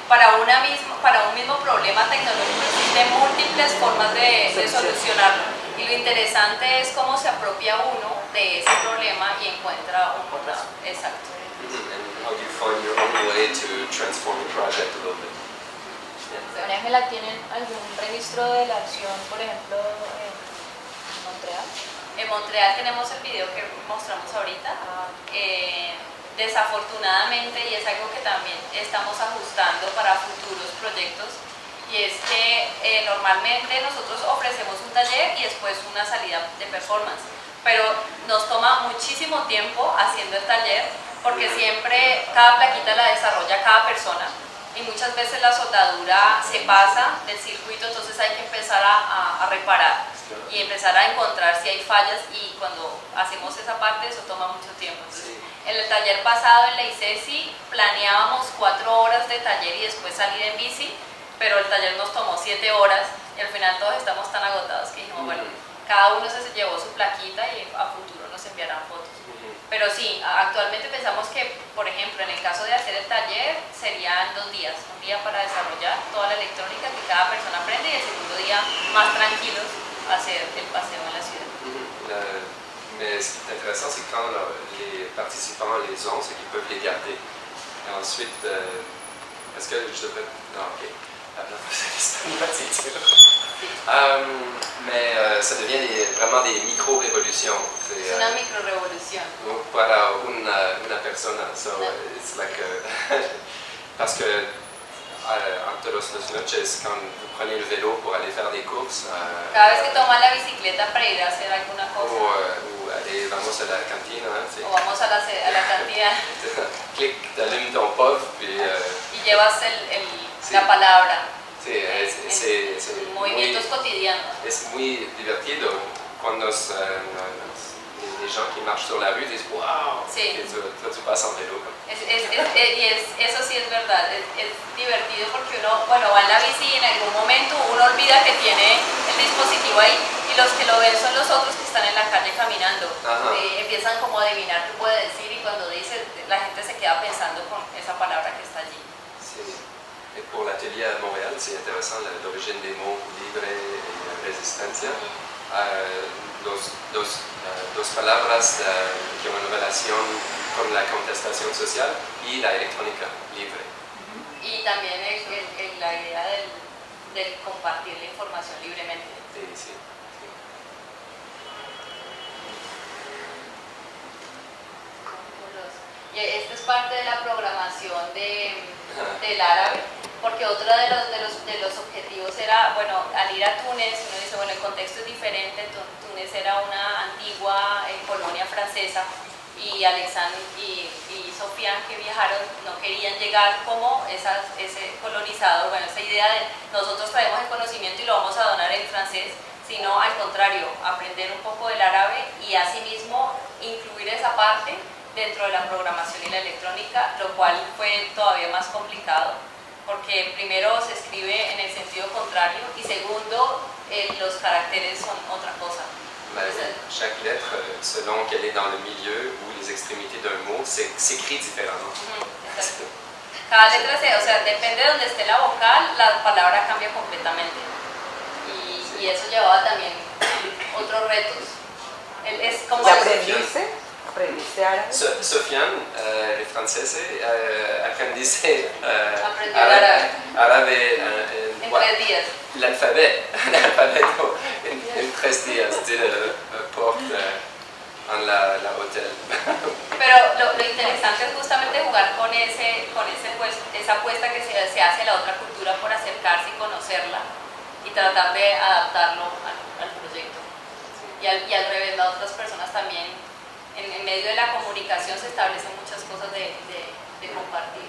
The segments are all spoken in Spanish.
para un mismo problema tecnológico existen múltiples formas de solucionarlo. Y lo interesante es cómo se apropia uno de ese problema y encuentra un problema. Exacto. And how you find your own way to transform the project a little bit. María Ángela, ¿tienen algún registro de la acción, por ejemplo, en Montreal? En Montreal tenemos el video que mostramos ahorita. Desafortunadamente, y es algo que también estamos ajustando para futuros proyectos, y es que normalmente nosotros ofrecemos un taller y después una salida de performance, pero nos toma muchísimo tiempo haciendo el taller porque siempre cada plaquita la desarrolla cada persona y muchas veces la soldadura se pasa del circuito, entonces hay que empezar a reparar y empezar a encontrar si hay fallas, y cuando hacemos esa parte eso toma mucho tiempo. Entonces, en el taller pasado en la ICESI planeábamos 4 horas de taller y después salir en bici, pero el taller nos tomó 7 horas y al final todos estamos tan agotados que dijimos, bueno, cada uno se llevó su plaquita y a futuro nos enviarán fotos. Pero sí, actualmente pensamos que, por ejemplo, en el caso de hacer el taller, serían 2 días. Un día para desarrollar toda la electrónica que cada persona aprende y el segundo día, más tranquilos, hacer el paseo en la ciudad. Mais ce qui est intéressant, c'est que quand les participants les ont, c'est qu'ils peuvent les garder. Et ensuite, est-ce que je devrais... Non, ok. Mais ça devient vraiment des micro-révolutions. C'est una micro-révolution. Para una persona. So it's like parce que entre las noches, quand vous prenez le vélo pour aller faire des courses, cada vez que tomas la bicicleta para ir a hacer alguna cosa, ou aller, vamos a la cantina, o vamos a la cantina, clic, t'allumes ton POV, puis, y llevas la palabra. Sí, es movimientos cotidianos. Es muy divertido cuando les gens qui marchent sur la rue disent wow, sí. Tu passes en vélo. Eso sí es verdad, es divertido porque uno, bueno, va en la bici y en algún momento uno olvida que tiene el dispositivo ahí y los que lo ven son los otros que están en la calle caminando. Empiezan como a adivinar qué puede decir y cuando dice, la gente se queda pensando con esa palabra que está allí. Sí. Et pour l'atelier à Montréal, c'est intéressant l'origine des mots libre et resistencia. Dos palabras que tienen una relación con la contestación social y la electrónica libre. Y también la idea del compartir la información libremente. Sí. Y esto es parte de la programación del árabe, porque otro de los objetivos era, bueno, al ir a Túnez, uno dice, bueno, el contexto es diferente. Túnez era una antigua colonia francesa y Alexandre y Sofiane, que viajaron, no querían llegar como ese colonizador, bueno, esa idea de nosotros traemos el conocimiento y lo vamos a donar en francés, sino al contrario, aprender un poco del árabe y asimismo incluir esa parte dentro de la programación y la electrónica, lo cual fue todavía más complicado, porque primero se escribe en el sentido contrario y segundo, los caracteres son otra cosa. Chaque lettre, selon qu'elle est dans le milieu ou les extrémités d'un mot, s'écrit différemment. Cada letra, o sea, depende de donde esté la vocal, la palabra cambia completamente. Y eso llevaba también otros retos. Es como ¿Y aprendiste árabe? Sofiane, elle est française, aprendiste árabe en 3 días. L'alfabeto en 3 días de la porte en la hotel. Pero lo interesante es justamente jugar con esa apuesta que se hace a la otra cultura por acercarse y conocerla y tratar de adaptarlo al proyecto. Y al revés, las otras personas también, en medio de la comunicación se establecen muchas cosas de compartir.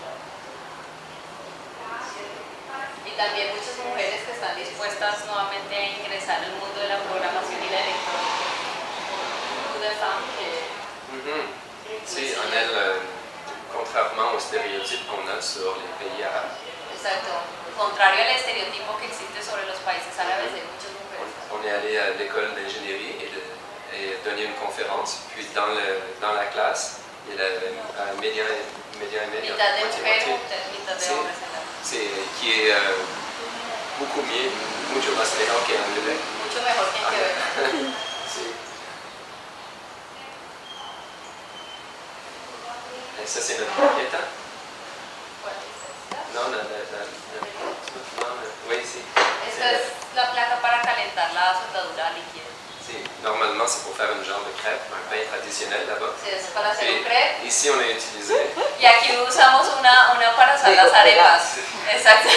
Y también muchas mujeres que están dispuestas nuevamente a ingresar al mundo de la programación y la electrónica. Sí, en elle, contrairement aux stéréotypes qu'on a sur les pays arabes. Exacto, contrario al estereotipo que existe sobre los países árabes, hay muchas mujeres. On est allé à l'école d'ingénierie et donné une conférence, puis dans la classe, il y avait média et média. Mitad de mujeres, mitad de hombres en la qui est mucho más mejor que en Quebec. Mucho mejor que en Quebec. Sí. Esa es una maqueta. ¿Cuál es esta? No, oui, sí. Esta es la placa para calentar la soldadura líquida. Sí, normalement c'est pour faire une genre de crêpe, un pain traditionnel là-bas. Sí, es para hacer un crepe. Ici on a utilisé. Y aquí usamos una para hacer las arepas. Exacto.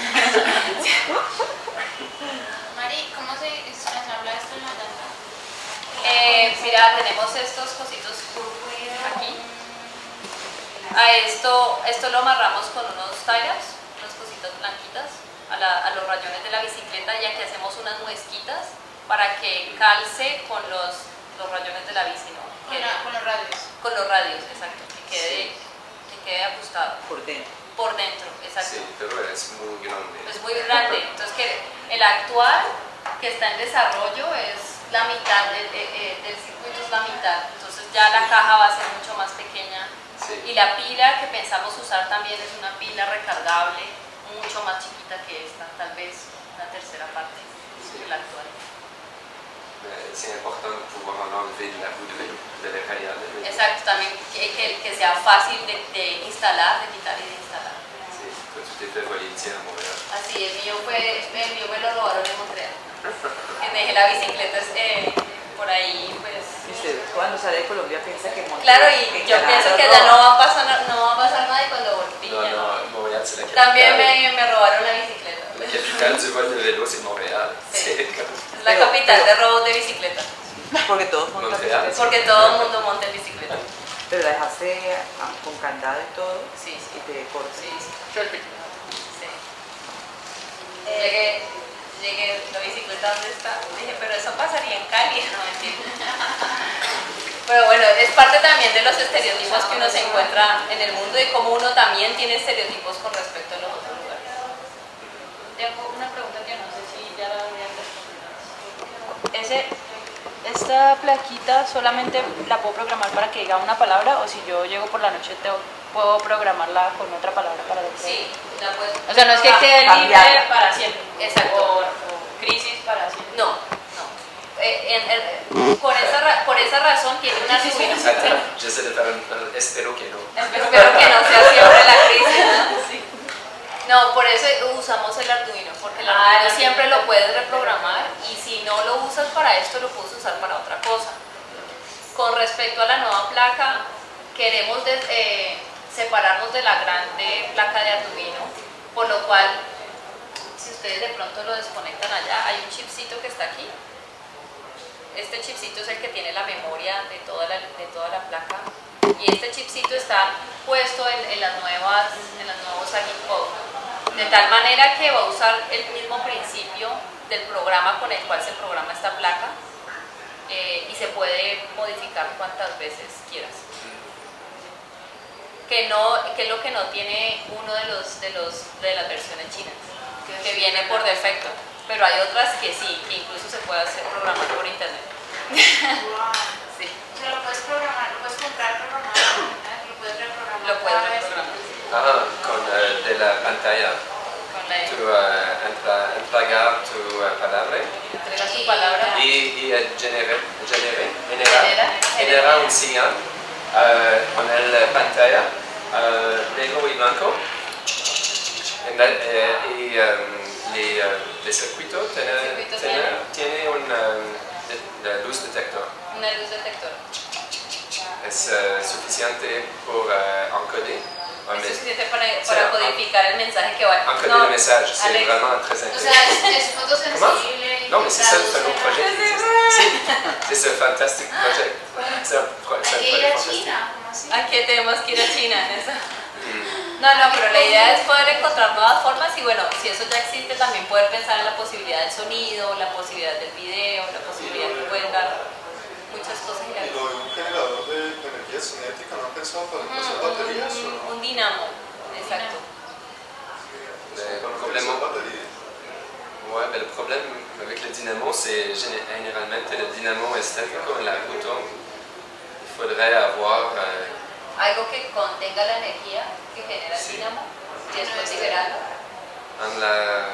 Mari, ¿cómo se ensambla esto en la llanta? Mira, tenemos estos cositos aquí. A esto lo amarramos con unos tie-ups, unas cositas blanquitas, a los rayones de la bicicleta, y aquí hacemos unas muesquitas para que calce con los rayones de la bici, ¿no? Con los radios. Con los radios, exacto, que quede ajustado. Por dentro. Por dentro, exacto. Sí, pero es muy grande. Es muy grande, entonces que el actual que está en desarrollo es la mitad del circuito, es la mitad, entonces ya la caja va a ser mucho más pequeña. Sí. Y la pila que pensamos usar también es una pila recargable, mucho más chiquita que esta, tal vez una tercera parte de la actual. C'est important de pouvoir enlever de la boue de vélo, de la rayade. Exacto, también que sea fácil de instalar, de quitar y de instalar. Sí, toi tu t'es fait voler le tien à Montréal. Así, el mío me lo robaron en Montreal. Que dejé la bicicleta por ahí, pues. Y usted cuando sale de Colombia piensa que Montreal, Claro, y yo pienso que allá no va a pasar nada, y cuando volví No, Montréal c'est la capitale. también me robaron la bicicleta. La capitale du vol de vélo, c'est Montréal. Sí. C'est comme... Es la capital de robos de bicicleta, Porque todos montan Montreal. bicicleta. porque todo el mundo monta en bicicleta. Pero la dejaste con candado y todo Sí, y sí, te cortas. sí. Sí. Llegué, la bicicleta, ¿dónde está? Dije, pero eso pasaría en Cali, no mentira. Pero bueno, es parte también de los estereotipos que uno se encuentra en el mundo y cómo uno también tiene estereotipos con respecto a los otros lugares. Tengo una pregunta que no sé si ya la habían respondido. ¿Esta plaquita solamente la puedo programar para que diga una palabra, o si yo llego por la noche puedo programarla con otra palabra para después? Sí, la puedes. O sea, no es que quede libre cambiarla. para siempre. Exacto. O crisis para siempre. No, no. Por esa razón tiene una Arduino. J'essaie de faire un espero que no. Espero que no sea siempre la crisis, ¿no? Sí. No, por eso usamos el Arduino, porque el Arduino siempre lo puedes reprogramar, y si no lo usas para esto, lo puedes usar para otra cosa. Con respecto a la nueva placa, queremos separarnos de la grande placa de Arduino, por lo cual, si ustedes de pronto lo desconectan allá, hay un chipcito que está aquí. Este chipcito es el que tiene la memoria de toda la placa, y este chipcito está puesto en los nuevos Agit Code, de tal manera que va a usar el mismo principio del programa con el cual se programa esta placa, y se puede modificar cuantas veces quieras. Que es lo que no tiene uno de las versiones chinas, que viene por defecto, pero hay otras que sí, que incluso se puede hacer programar por internet. Sí. O sea, lo puedes programar, lo puedes comprar programado, lo puedes reprogramar. Lo puedes cada vez. Ah, con de la pantalla. Con la Tu entregar tu palabra entregas tu palabra y genera un señal con la pantalla negro y blanco. Y el circuito tiene una luz detector. una luz detectora. Es suficiente por encoder. Es suficiente para codificar el mensaje que va a Encoder le message, c'est Alex, vraiment très O intéressant. sea, es fotosensible. Non, mais c'est ça le traduce fameux la- projet qui existe. C'est ce fantastic project. C'est un Hay que ir projet a fantastique. China, ¿cómo así? Aquí tenemos que ir a China en eso. No, pero la idea es poder encontrar nuevas formas, y bueno, si eso ya existe, también poder pensar en la posibilidad del sonido, la posibilidad del video, la posibilidad que pueden dar muchas cosas. ¿Y lo de un generador de energía cinética no han pensado para hacer baterías o no? Un dinamo, exacto. Le problème avec le dynamo, c'est généralement le dynamo est statique en la route. Il faudrait avoir Algo que contenga la energía que genera el Sí. dinamo y después liberarlo. En la...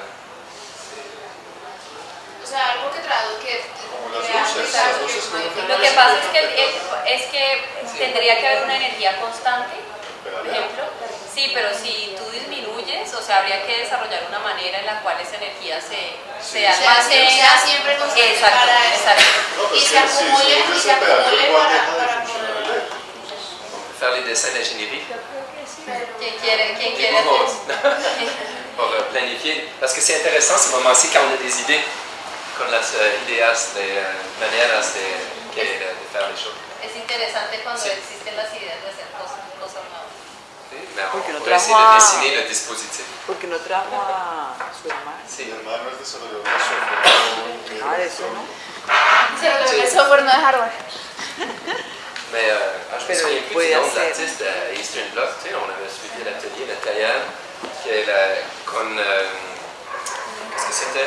O sea, algo que traduzca. Como las luces como Lo que pasa es que tendría que haber una energía constante, por ejemplo. Sí, pero si tú disminuyes, o sea, habría que desarrollar una manera en la cual esa energía se almacena. sea siempre constante. Exacto, para eso. exacto. No, pues Y sí, se acumule, sí, y sí, se acumule sí, para deja de poder. funcionar el LED. Faire les dessins d'ingénierie. ¿Quién quiere Des hacer? mots. Pour planifier. Parce que c'est intéressant ce moment-ci quand on a des idées, con las ideas de maneras de faire les choses. Es interesante cuando Sí. existen las ideas de hacer cosas nuevas. Sí, mais on Porque no pourrait essayer trajo de a- dessiner le dispositif. Porque no trajo a su hermano. Sí. Mi hermano es desarrollador de software. Ah, eso no. El software no es hardware. Mais je me Pero souviens él plus puede du nom de hacer. l'artiste à Eastern Bloc. Tu sais, on avait suivi l'atelier Natalia, con... qu'est-ce que c'était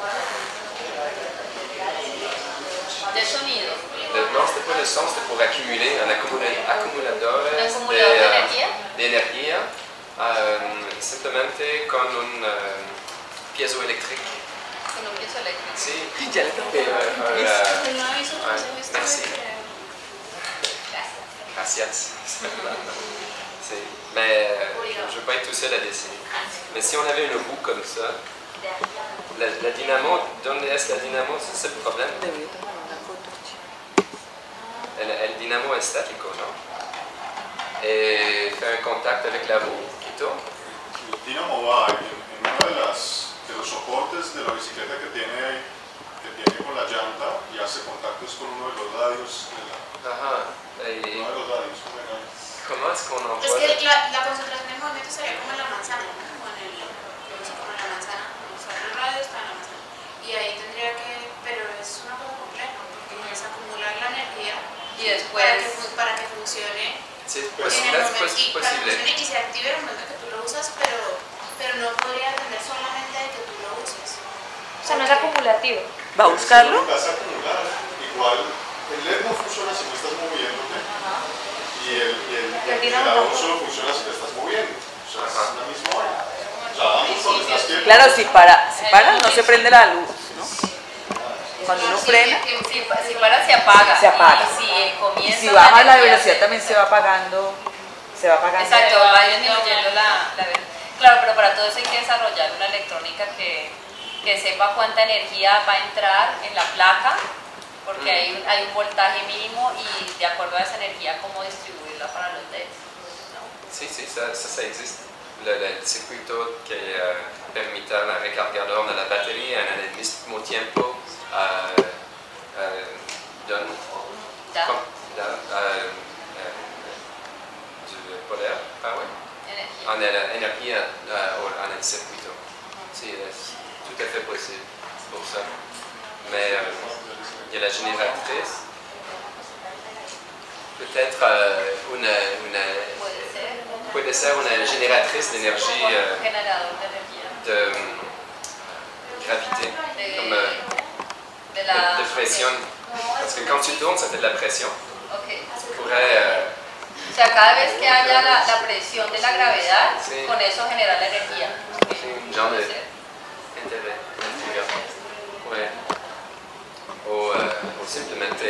De sonido. non, c'était pas le son, c'était pour accumuler un accumulador Un acumulador de energía. de energía, simplemente con un piezoeléctrico. Con un piezo eléctrico. Sí, Ya le tengo pero, No hizo Ah, esto merci. Gracias. gracias. Sí, mais je ne veux pas être tout seul à dessiner. Mais si on avait une roue comme ça, la dynamo, ¿dónde es la dynamo? C'est ça le problème. Debería tomar una foto. El dynamo estático, ¿no? Fait un contact avec la roue qui tourne. El dínamo va en uno de los soportes de la bicicleta que tiene con la llanta y hace contactos con uno de los radios. Ajá. Y Uno de los radios, ¿cómo se llama? ¿cómo es qu'on Es envoie? que la concentración de movimiento sería como en la manzana, ¿no? Como en la manzana, como está el radio, está en la manzana. Y ahí tendría que, pero es una cosa compleja, porque es acumular la energía Y después. para que funcione Sí, en pues, el es momento, y para que posible. funcione y se active en el momento que tú lo usas, pero no podría depender solamente de que tú lo uses. O sea, no es acumulativo. ¿Va a buscarlo? Vas a acumular. Igual, el LED no funciona si no estás moviéndote. Y el generador solo funciona si te estás moviendo. O sea, es la misma hora. O sea, ambos cuando estás quieto. Claro, si para, no se prende la luz, ¿no? Cuando uno frena, Si para, se apaga. Se apaga. Y si y comienza. si baja la energía velocidad también se va apagando. Exacto, va disminuyendo la Claro, pero para todo eso hay que desarrollar una electrónica que sepa cuánta energía va a entrar en la placa, porque hay un voltaje mínimo y de acuerdo a esa energía cómo distribuirla para los LEDs. ¿No? Sí, sí, ça existe. El circuito que permita la recargador de la batería en el mismo tiempo donne Ya, du poder, power, energía. en la energía en el circuito. Sí, es tout à fait possible pour ça. Mais il y a la génératrice. Peut-être puede ser una génératrice d'énergie Un generador de energía. de gravité, comme de pression. Parce que quand tu tournes, ça fait de la pression. Ok. Tu pourrais O sea, cada vez que haya la presión de la gravedad, Sí. con eso genera la energía. genre Puede de ser. intérêt. Ouais. O simplemente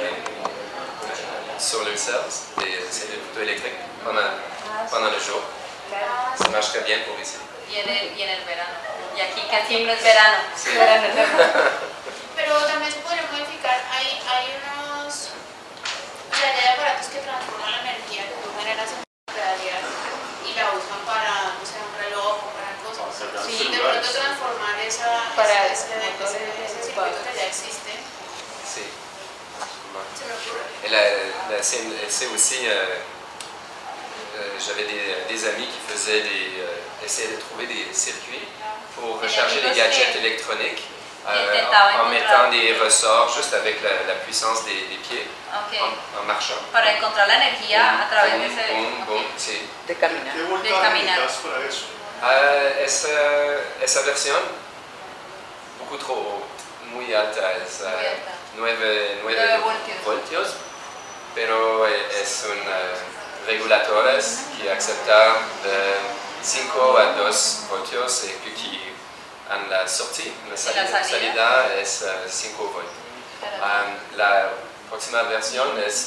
solar cells, des cellules photoélectriques pendant le jour. Ça marcherait bien pour ici. Y en el verano. Y aquí que siempre es verano. Sí. Verano es verano. Pero también se podría modificar, hay unos, o sea, hay aparatos que transforman la energía que tú generas en pedalear y la usan para, no sé, un reloj o para cosas. Sí, de pronto transformar ese circuito que ya existe, Sí. se me ocurre. Et c'est aussi, j'avais des amis qui faisaient essayaient de trouver des circuits pour recharger les gadgets électroniques en mettant des ressorts juste avec la puissance des pieds Ok. en marchant. Para encontrar la energía a través de ese. Boom, boom, Ok. sí. De caminar. ¿Qué voltaje caminar. necesitas para eso? Esa versión, beaucoup trop muy alta, es Muy alta. 9 9 voltios. voltios, pero es un reguladores que acepta 5 a 2 voltios y puis en la sortie, la salida es 5 volts. La próxima versión es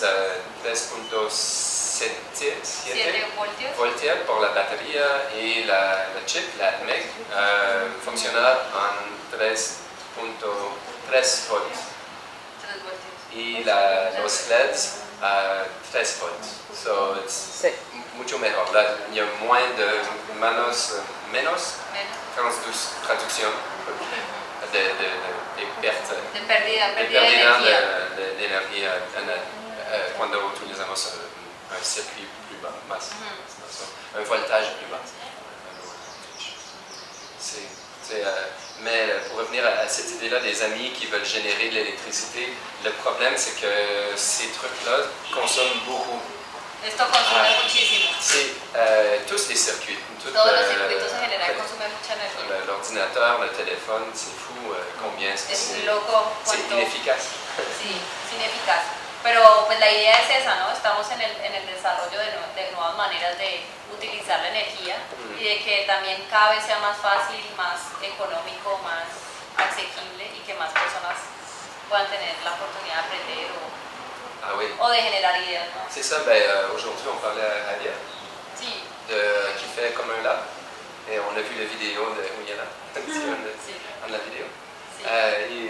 3.7 voltios por la batería y la chip, la MEG, funciona en 3.3 volts. Y los LEDs a 3 volts. So it's mucho mejor. Il y a menos traducción de pérdida de energía cuando utilizamos un circuit plus bas, un voltage plus bas. Mais pour revenir à cette idée-là des amis qui veulent générer de l'électricité, le problème c'est que ces trucs-là consomment beaucoup. Esto consume muchísimo. Sí, tous les circuits. Todos los circuitos en general consumen mucha energía. L'ordinateur, le téléphone, c'est fou combien es loco. C'est ineficaz. Sí, es ineficaz. Pero pues la idea es esa, ¿no? Estamos en el desarrollo de nuevas maneras de utilizar la energía y de que también cada vez sea más fácil, más económico, más asequible y que más personas puedan tener la oportunidad de aprender o de generar ideas, ¿no? C'est ça, aujourd'hui on parlait à Javier, sí. Qui fait comme un lab, et on a vu la vidéo de Uyana, en la vidéo. Sí.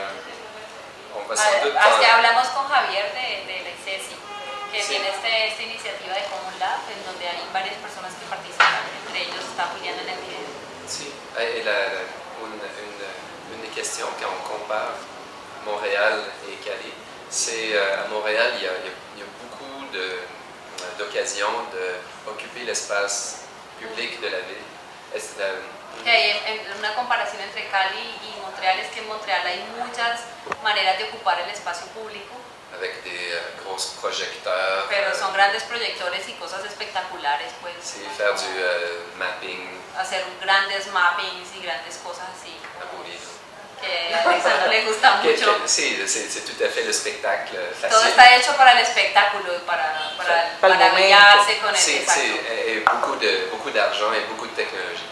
Hablamos con Javier de la ICESI, que tiene esta iniciativa de Common Lab, en donde hay varias personas que participan, entre ellos está Juliana en el video. Sí, et une des questions quand on compare Montréal et Cali, c'est à Montréal, il y a beaucoup d'occasions d'occuper l'espace public de la ville. Que hay una comparación entre Cali y Montréal, es que en Montréal hay muchas maneras de ocupar el espacio público. Avec des gros projecteurs. Pero son grandes proyectores y cosas espectaculares, pues. Sí, faire du mapping. Hacer grandes mappings y grandes cosas así. Aburrido. Que a Alexandra le gusta mucho. Sí, c'est tout à fait le spectacle facile. Todo está hecho para el espectáculo, para maravillarse con el exacto. Sí, et beaucoup d'argent et beaucoup de technologie.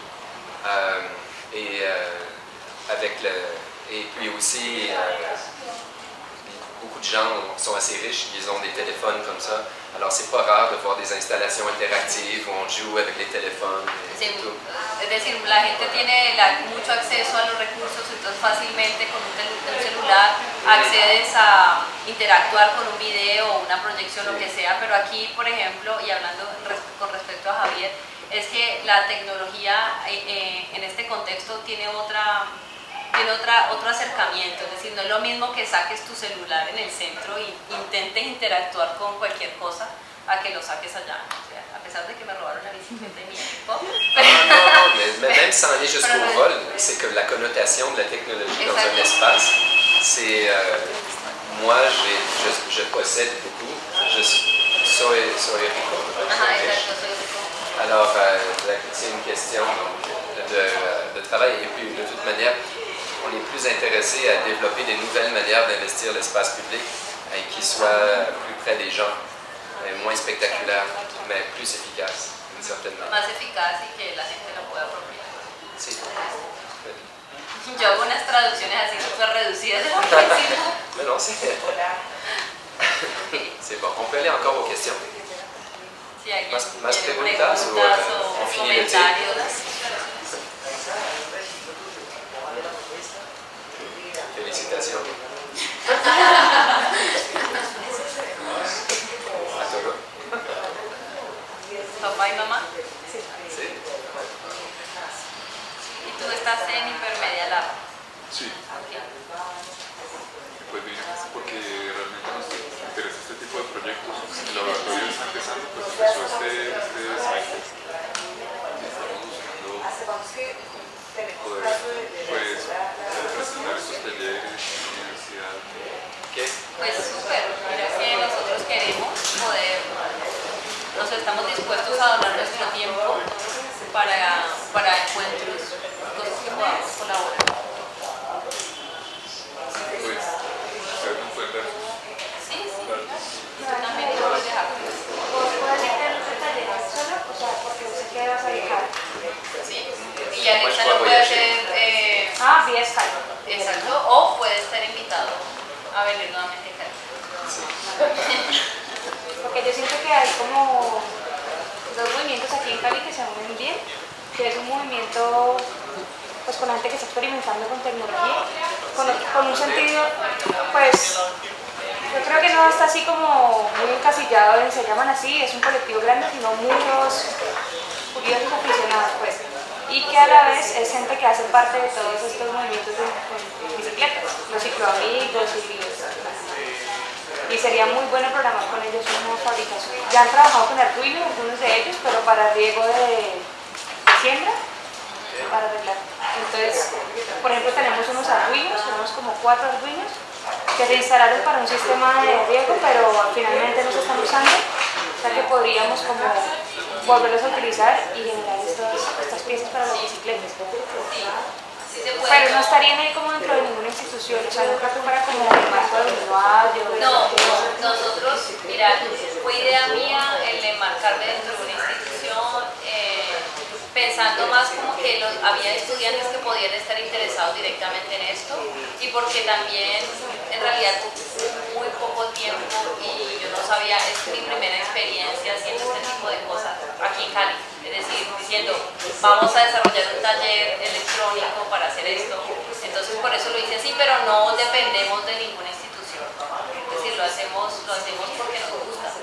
Et puis aussi, beaucoup de gens sont assez riches, ils ont des téléphones comme ça. Alors c'est pas rare de voir des installations interactives où on joue avec les téléphones. Sí, es decir, la gente tiene mucho acceso a los recursos, entonces fácilmente con un celular accedes a interactuar con un video o una proyección, lo que sea, pero aquí, por ejemplo, y hablando con respecto a Javier, es que la tecnología en este contexto tiene otro acercamiento, es decir, no es lo mismo que saques tu celular en el centro e intentes interactuar con cualquier cosa a que lo saques allá. O sea, a pesar de que me robaron la bicicleta de mi equipo. Non, mais même sans aller jusqu'au vol, c'est que la connotation de la technologie dans un espace, c'est... moi, je possède beaucoup, soy rico. Ajá, exacto, soy rico. Alors, c'est une question de travail, et puis de toute manière, on est plus intéressé à développer des nouvelles manières d'investir l'espace public et qui soient plus près des gens, moins spectaculaires, mais plus efficaces, d'une certaine manière. Más eficaz y que la gente lo pueda apropiar. Sí. Yo hago unas traducciones así súper reducidas. Mais non, c'est bon. On peut aller encore aux questions. Si alguien más tiene preguntas o comentarios. Felicitaciones. A todos. ¿Papá y mamá? Sí. ¿Y tú estás en Hipermedia Lab? Sí. Okay. Pues bien, porque realmente nos interesa este tipo de proyectos. El laboratorio está empezando, pues empezó este semestre. Estamos buscando poder pues presentar estos talleres en la universidad. ¿Qué? Pues súper, mira que nosotros queremos poder, estamos dispuestos a donar nuestro tiempo para encuentros, cosas que podamos colaborar. Pues, ¿ustedes nos pueden dar? Sí, yo también lo voy a dejar. ¿Vos puedes hacer los talleres solo? O sea, porque usted qué vas a viajar. vía Skype. Exacto, o puedes ser invitado a venir nuevamente a Cali. Porque yo siento que hay como dos movimientos aquí en Cali que se unen bien, que es un movimiento pues con la gente que está experimentando con tecnología, con un sentido, pues yo creo que no está así como muy encasillado en se llaman así, es un colectivo grande, sino muchos curiosos aficionados pues, y que a la vez es gente que hace parte de todos estos movimientos de bicicletas, los cicloamigos y sería muy bueno programar con ellos una fabricación. Ya han trabajado con Arduino, algunos de ellos, pero para riego de siembra, para arreglar. Entonces, por ejemplo, tenemos unos Arduinos, tenemos como 4 Arduinos que se instalaron para un sistema de riego, pero finalmente no se están usando, o sea que podríamos como volverlos a utilizar y generar estas piezas para las bicicletas. Pero no estarían ahí como dentro de ninguna institución, o sea, no creo que fuera como el marco de usuario. No, nosotros, mira, fue idea mía el enmarcarme dentro de una institución, pensando más como que había estudiantes que podían estar interesados directamente en esto y porque también en realidad muy poco tiempo y yo no sabía, es mi primera experiencia haciendo este tipo de cosas aquí en Cali, es decir, diciendo vamos a desarrollar un taller electrónico para hacer esto, entonces por eso lo hice así, pero no dependemos de ninguna institución, es decir, lo hacemos porque nos gusta.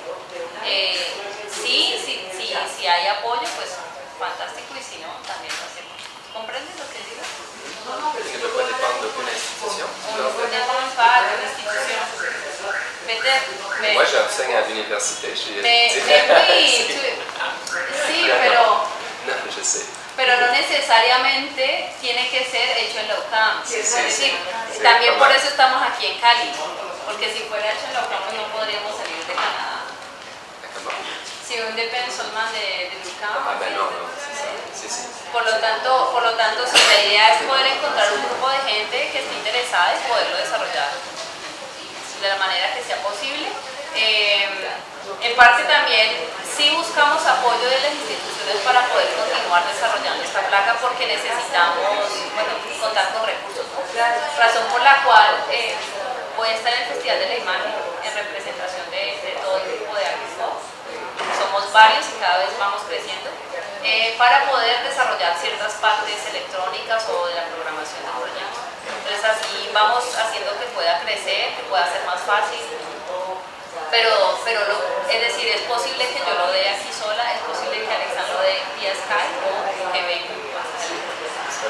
Si hay apoyo, pues fantástico, y si no, también lo hacemos. ¿Comprendes lo que digo? Que ne peut pas dépendre d'aucune institution. On ne dépend pas d'une institution. Peut-être. Moi, j'enseigne à l'université. Mais oui, sí, pero... No, je sais. Pero no necesariamente tiene que ser hecho en la UCAM. Sí, Es decir, sí, también por claro. eso estamos aquí en Cali. Porque si fuera hecho en la UCAM, pues no podríamos salir de Canadá. Si un depende seulement de l'UCAM. Ah, ben no. Sí. Por lo tanto, sí, la idea es poder encontrar un grupo de gente que esté interesada y poderlo desarrollar de la manera que sea posible. En parte también sí buscamos apoyo de las instituciones para poder continuar desarrollando esta placa porque necesitamos contar con recursos, ¿no? Razón por la cual voy a estar en el Festival de la Imagen en representación de todo el grupo de Arquisco. Somos varios y cada vez vamos creciendo para poder desarrollar ciertas partes electrónicas o de la programación del proyecto. Entonces así vamos haciendo que pueda crecer, que pueda ser más fácil, pero es decir, es posible que yo lo dé aquí sola, es posible que Alexandra lo dé vía Skype o que venga más adelante.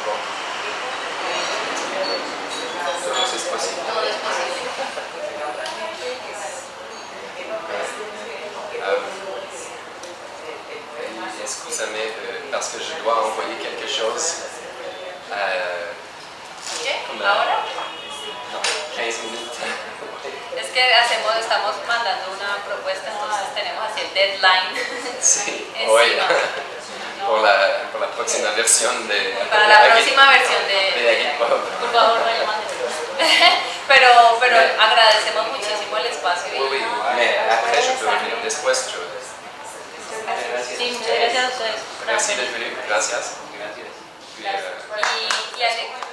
Todo es posible. Todo es posible. Excusez-moi parce que je dois envoyer quelque chose. ¿Qué? Como ¿Ahora? No, 15 minutos. Es que estamos mandando una propuesta, entonces tenemos así el deadline Sí, encima. hoy. Por la próxima versión de... Para la próxima versión de por favor, no le mandes. Pero agradecemos muchísimo el espacio. Oui, mais après je peux revenir. Después yo... Sí, muchas gracias a ustedes. Merci d'être venu. Gracias. Y